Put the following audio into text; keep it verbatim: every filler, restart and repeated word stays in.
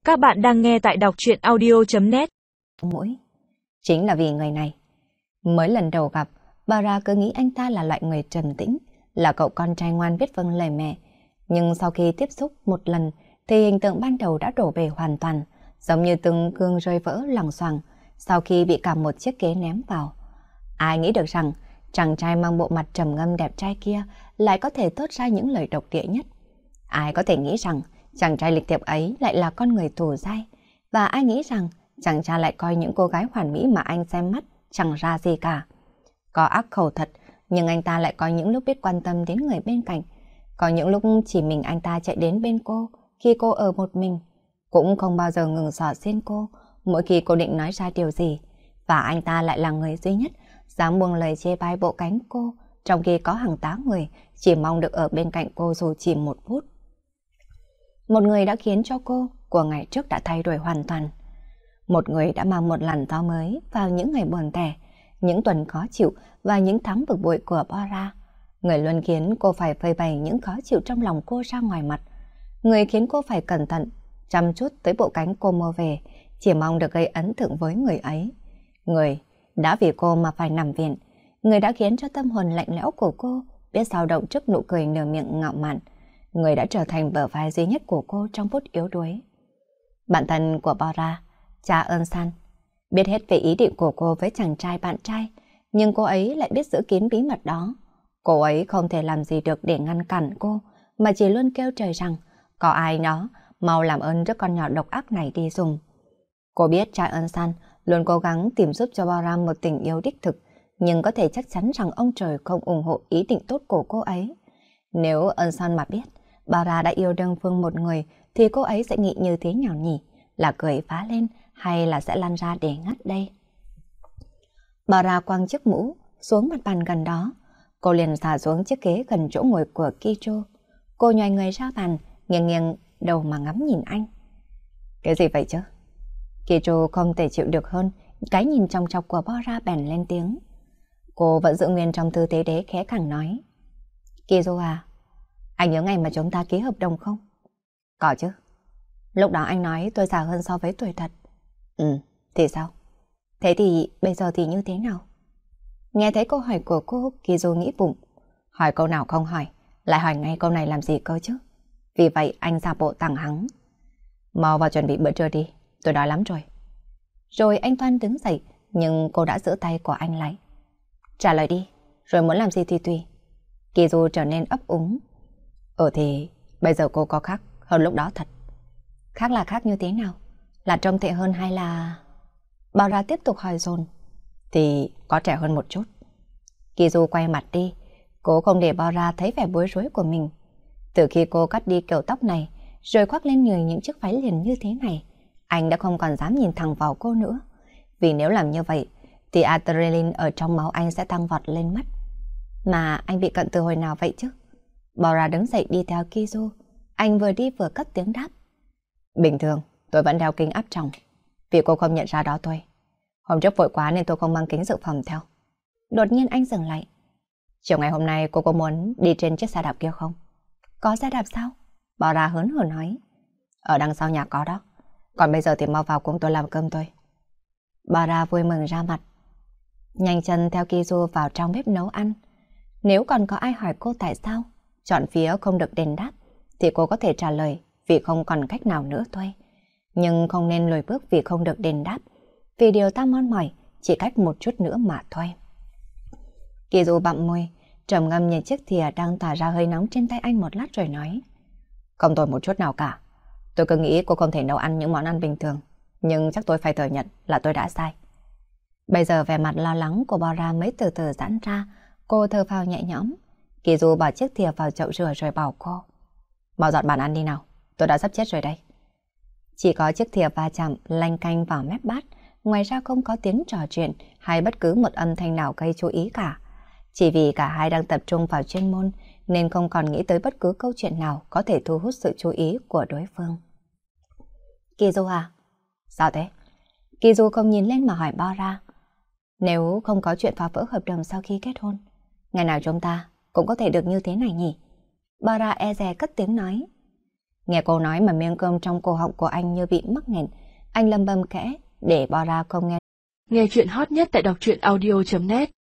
Các bạn đang nghe tại đọc truyện audio chấm net. Mũi. Chính là vì người này. Mới lần đầu gặp, bà ra cứ nghĩ anh ta là loại người trầm tĩnh, là cậu con trai ngoan biết vâng lời mẹ. Nhưng sau khi tiếp xúc một lần, thì hình tượng ban đầu đã đổ bể hoàn toàn, giống như từng gương rơi vỡ loằng xoằng sau khi bị cả một chiếc ghế ném vào. Ai nghĩ được rằng, chàng trai mang bộ mặt trầm ngâm đẹp trai kia lại có thể thốt ra những lời độc địa nhất. Ai có thể nghĩ rằng, chàng trai lịch thiệp ấy lại là con người thù dai, và ai nghĩ rằng chàng trai lại coi những cô gái hoàn mỹ mà anh xem mắt chẳng ra gì cả. Có ác khẩu thật, nhưng anh ta lại có những lúc biết quan tâm đến người bên cạnh. Có những lúc chỉ mình anh ta chạy đến bên cô khi cô ở một mình, cũng không bao giờ ngừng xỏ xuyên cô mỗi khi cô định nói ra điều gì. Và anh ta lại là người duy nhất dám buông lời chê bai bộ cánh cô, trong khi có hàng tá người chỉ mong được ở bên cạnh cô dù chỉ một phút. Một người đã khiến cho cô của ngày trước đã thay đổi hoàn toàn. Một người đã mang một làn gió mới vào những ngày buồn tẻ, những tuần khó chịu và những tháng bực bội của Bora. Người luôn khiến cô phải phơi bày những khó chịu trong lòng cô ra ngoài mặt. Người khiến cô phải cẩn thận, chăm chút tới bộ cánh cô mua về, chỉ mong được gây ấn tượng với người ấy. Người đã vì cô mà phải nằm viện. Người đã khiến cho tâm hồn lạnh lẽo của cô biết dao động trước nụ cười nở miệng ngạo mạn. Người đã trở thành bờ vai duy nhất của cô trong phút yếu đuối. Bạn thân của Bora, cha Ân San, biết hết về ý định của cô với chàng trai bạn trai, nhưng cô ấy lại biết giữ kín bí mật đó. Cô ấy không thể làm gì được để ngăn cản cô, mà chỉ luôn kêu trời rằng, có ai đó, mau làm ơn đứa con nhỏ độc ác này đi dùng. Cô biết cha Ân San luôn cố gắng tìm giúp cho Bora một tình yêu đích thực, nhưng có thể chắc chắn rằng ông trời không ủng hộ ý định tốt của cô ấy. Nếu Ân San mà biết Bora đã yêu đơn phương một người, thì cô ấy sẽ nghĩ như thế nào nhỉ? Là cười phá lên hay là sẽ lăn ra để ngắt đây? Bora quăng chiếc mũ xuống mặt bàn gần đó. Cô liền xả xuống chiếc ghế gần chỗ ngồi của Kijo. Cô nhòi người ra bàn, nghiêng nghiêng đầu mà ngắm nhìn anh. Cái gì vậy chứ? Kijo không thể chịu được hơn cái nhìn trong chọc của Bora, bèn lên tiếng. Cô vẫn giữ nguyên trong tư thế đế khẽ khàng nói. Kijo à, anh nhớ ngày mà chúng ta ký hợp đồng không? Có chứ. Lúc đó anh nói tôi già hơn so với tuổi thật. Ừ, thì sao? Thế thì bây giờ thì như thế nào? Nghe thấy câu hỏi của cô, Kijo nghĩ bụng. Hỏi câu nào không hỏi, lại hỏi ngay câu này làm gì cơ chứ? Vì vậy anh giả bộ thẳng hắng. Mau vào chuẩn bị bữa trưa đi, tôi đói lắm rồi. Rồi anh Toan đứng dậy, nhưng cô đã giữ tay của anh lại. Trả lời đi, rồi muốn làm gì thì tùy. Kijo trở nên ấp úng. Ừ thì bây giờ cô có khác hơn lúc đó thật. Khác là khác như thế nào? Là trông tệ hơn hay là... Bora tiếp tục hỏi dồn. Thì có trẻ hơn một chút. Kizu quay mặt đi. Cô không để Bora thấy vẻ bối rối của mình. Từ khi cô cắt đi kiểu tóc này, rồi khoác lên người những chiếc váy liền như thế này, anh đã không còn dám nhìn thẳng vào cô nữa. Vì nếu làm như vậy, thì adrenaline ở trong máu anh sẽ tăng vọt lên mắt. Mà anh bị cận từ hồi nào vậy chứ? Bora đứng dậy đi theo Kizu. Anh vừa đi vừa cất tiếng đáp. Bình thường, tôi vẫn đeo kính áp tròng. Vì cô không nhận ra đó thôi. Hôm trước vội quá nên tôi không mang kính dự phòng theo. Đột nhiên anh dừng lại. Chiều ngày hôm nay cô có muốn đi trên chiếc xe đạp kia không? Có xe đạp sao? Bora hớn hở nói. Ở đằng sau nhà có đó. Còn bây giờ thì mau vào cùng tôi làm cơm thôi. Bora vui mừng ra mặt. Nhanh chân theo Kizu vào trong bếp nấu ăn. Nếu còn có ai hỏi cô tại sao chọn phía không được đền đáp, thì cô có thể trả lời vì không còn cách nào nữa thôi. Nhưng không nên lùi bước vì không được đền đáp, vì điều ta mong mỏi chỉ cách một chút nữa mà thôi. Kizu bặm môi, trầm ngâm nhìn chiếc thìa đang tỏa ra hơi nóng trên tay anh một lát rồi nói. Không tồi một chút nào cả. Tôi cứ nghĩ cô không thể nấu ăn những món ăn bình thường, nhưng chắc tôi phải thừa nhận là tôi đã sai. Bây giờ vẻ mặt lo lắng của Bora mới từ từ giãn ra, cô thở phào nhẹ nhõm. Kizu bỏ chiếc thìa vào chậu rửa rồi bảo cô. Mau dọn bàn ăn đi nào, tôi đã sắp chết rồi đây. Chỉ có chiếc thìa va chạm lanh canh vào mép bát, ngoài ra không có tiếng trò chuyện hay bất cứ một âm thanh nào gây chú ý cả. Chỉ vì cả hai đang tập trung vào chuyên môn nên không còn nghĩ tới bất cứ câu chuyện nào có thể thu hút sự chú ý của đối phương. Kizu à? Sao thế? Kizu không nhìn lên mà hỏi Bora. Nếu không có chuyện phá vỡ hợp đồng sau khi kết hôn, ngày nào chúng ta cũng có thể được như thế này nhỉ? Bora e dè cất tiếng nói. Nghe cô nói mà miếng cơm trong cổ họng của anh như bị mắc nghẹn, anh lầm bầm kẽ để Bora không nghe. Nghe chuyện hot nhất tại đọc truyện audio chấm net